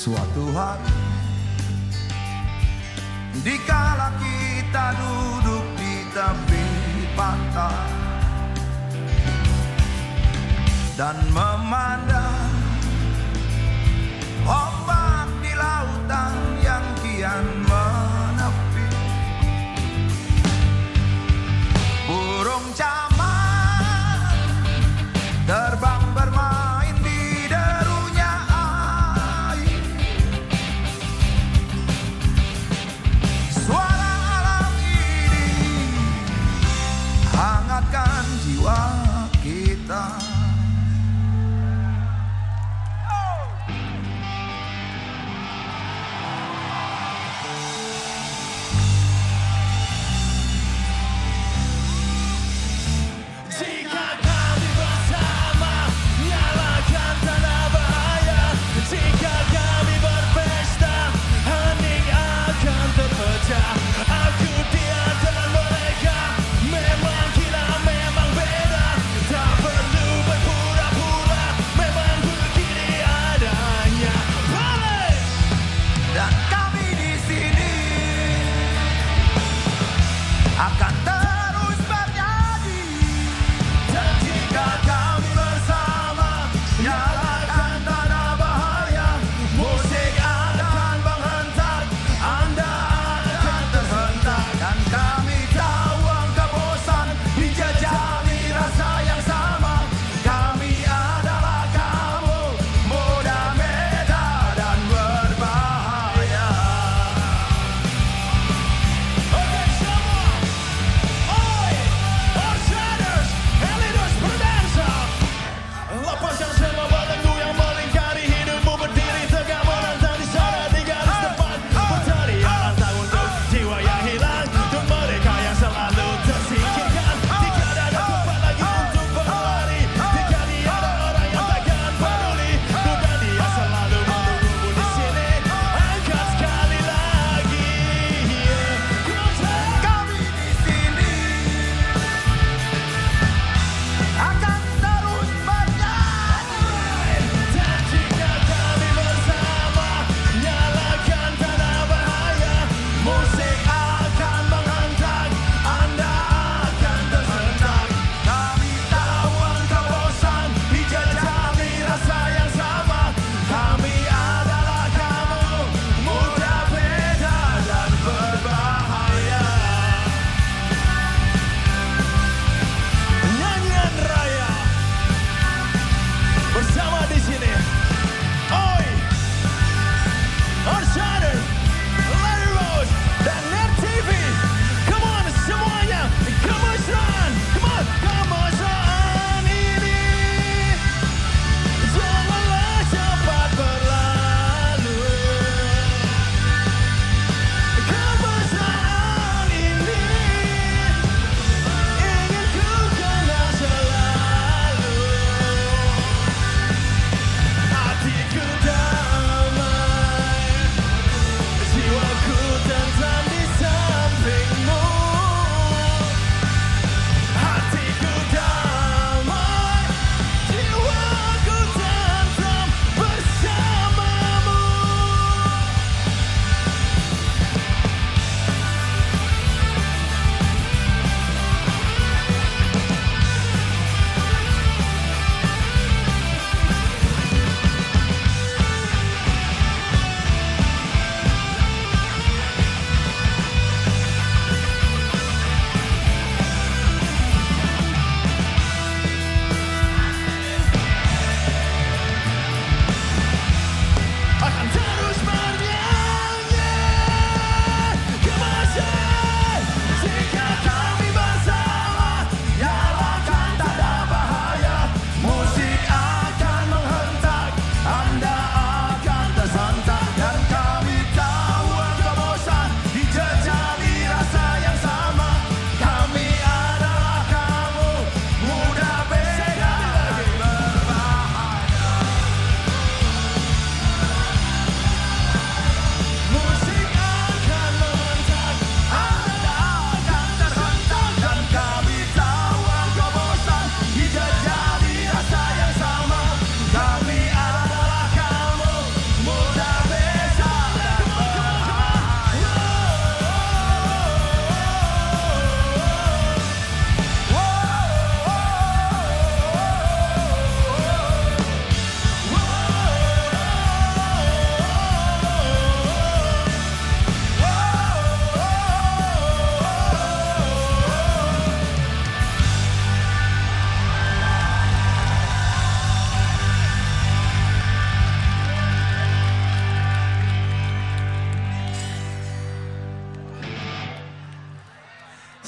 Suatu hari dikala kita duduk di tepi pantai dan memandang ombak di lautan yang kian menepi, burung camar terbang bermain di derunya air. Suara alam ini hangatkan jiwa kita.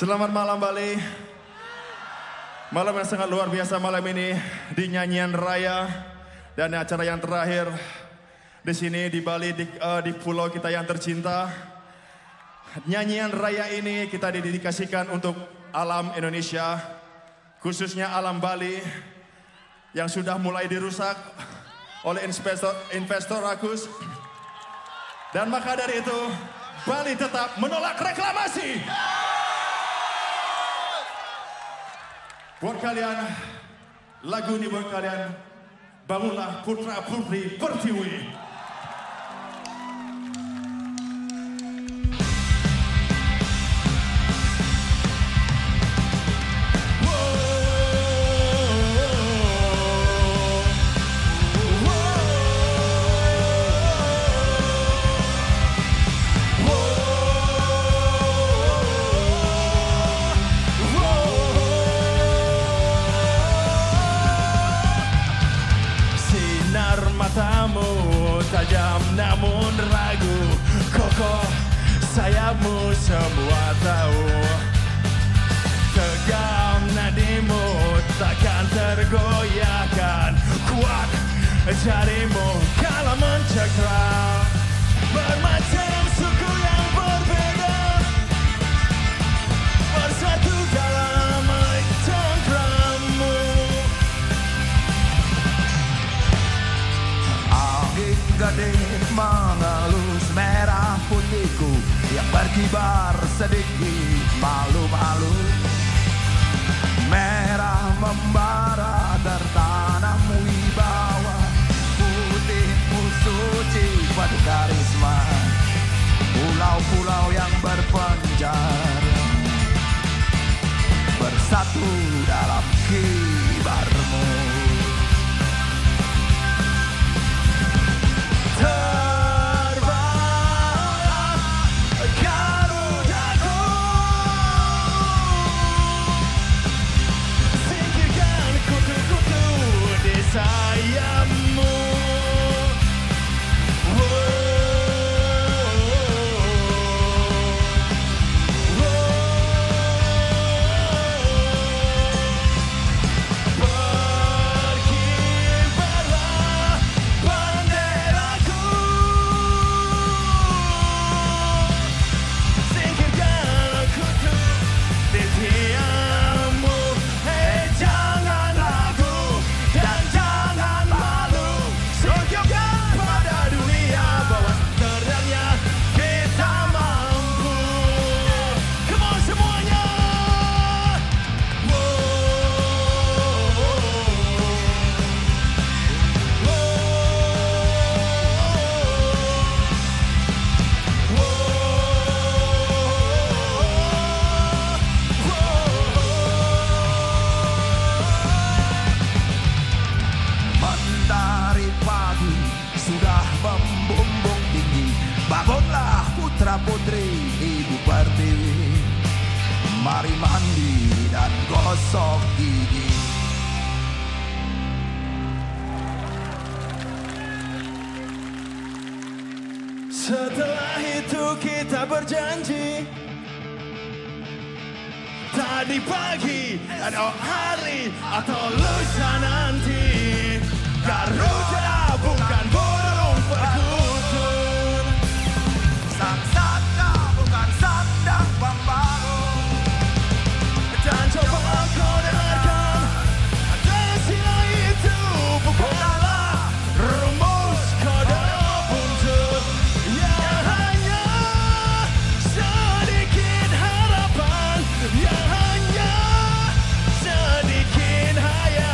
Selamat malam Bali. Malam yang sangat luar biasa malam ini di nyanyian raya dan acara yang terakhir di sini di Bali di pulau kita yang tercinta. Nyanyian raya ini kita didedikasikan untuk alam Indonesia, khususnya alam Bali yang sudah mulai dirusak oleh investor rakus. Dan maka dari itu Bali tetap menolak reklamasi. Buat kalian, lagu ini buat kalian, bangunlah putra putri Pertiwi. Matamu tajam namun ragu, kokoh sayapmu semua tahu. Tegam nadimu takkan tergoyahkan, kuat jarimu kalau mencekram. Bermacam suku yang berbeda bersatu dalam cengkramu. Gede mengelus merah putihku yang berkibar sedikit malu-malu. Merah membara tertanam wibawa, putihmu suci penuh karisma. Pulau-pulau yang berpencar bersatu dalam kibarmu. Sayapmu, berkibarlah benderaku, singkirkan kutu di tiangmu. Jangan ragu dan jangan malu, tunjukkan pada dunia bahwa sebenarnya kita mampu. Come on semuanya. Mentari pagi sudah membumbung tinggi, bangunlah putra putri Ibu Pertiwi. Mari mandi dan gosok gigi. Setelah itu kita berjanji, tadi pagi atau hari atau lusa nanti, Garuda bukan burung perkutun, Sang Saka bukan sandang pembangun. dan coba kau dengarkan, istilah itu bukanlah rumus kode buntut yang hanya sedikit harapan, yang hanya sedikit hayal.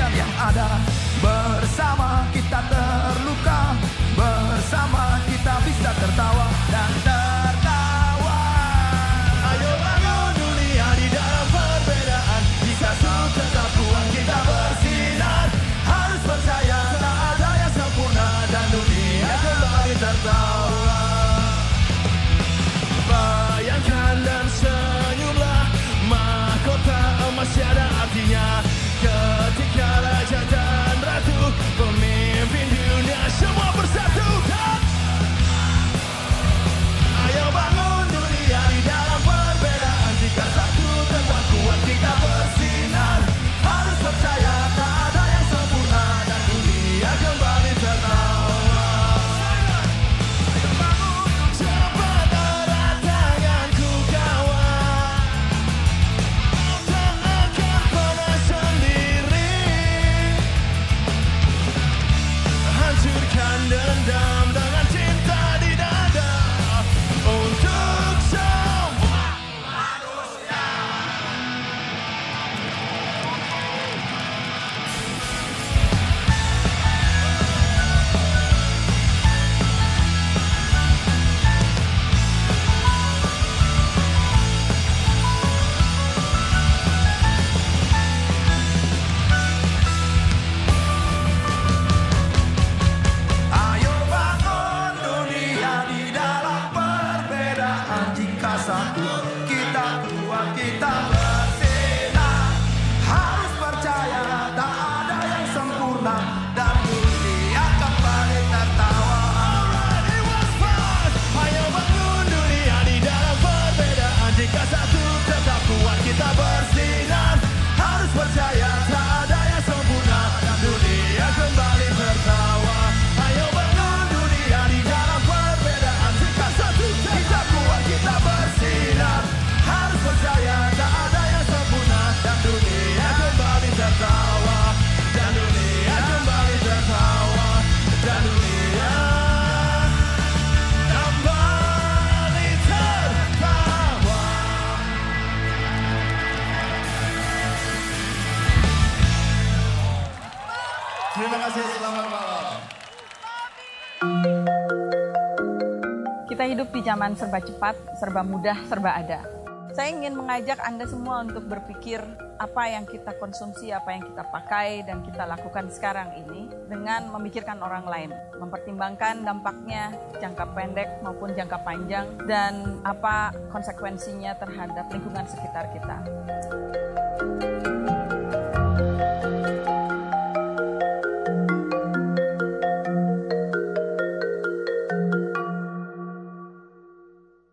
dan yang ada. Bersama kita terluka, bersama kita bisa tertawa dan tertawa. Ayo bangun dunia di dalam perbedaan, jika satu tetap kuat kita bersinar. Harus percaya tak ada yang sempurna dan dunia kembali tertawa. Bayangkan dan senyumlah, mahkota emas tiada artinya ketika raja dan ratu, pemimpin dunia semua bersatu. Ayo bangun dunia di dalam perbedaan, jika satu tetap kuat kita bersinar. Harus percaya tak ada yang sempurna dan dunia kembali tertawa. Cepat erat tanganku kawan, tak akan pernah sendiri. Hancurkan dendam dengan cinta di dada untuk semua manusia. Ayo bangun dunia di dalam perbedaan, jika satu kita kuat kita bersinar. Harus percaya tak ada yang sempurna dan dunia kembali tertawa. It was fun. Ayo bangun dunia di dalam perbedaan, jika satu tetap kuat kita bersinar. Harus percaya tak ada yang sempurna dan dunia kembali tertawa. Ayo bangun dunia di dalam perbedaan, jika satu Kita kuat kita bersinar. Harus percaya tak ada yang sempurna dan dunia kembali tertawa. dan dunia kembali tertawa, dan dunia kembali tertawa. Terima kasih, selamat malam. Kita hidup di zaman serba cepat, serba mudah, serba ada. Saya ingin mengajak Anda semua untuk berpikir apa yang kita konsumsi, apa yang kita pakai, dan kita lakukan sekarang ini dengan memikirkan orang lain. Mempertimbangkan dampaknya jangka pendek maupun jangka panjang, dan apa konsekuensinya terhadap lingkungan sekitar kita.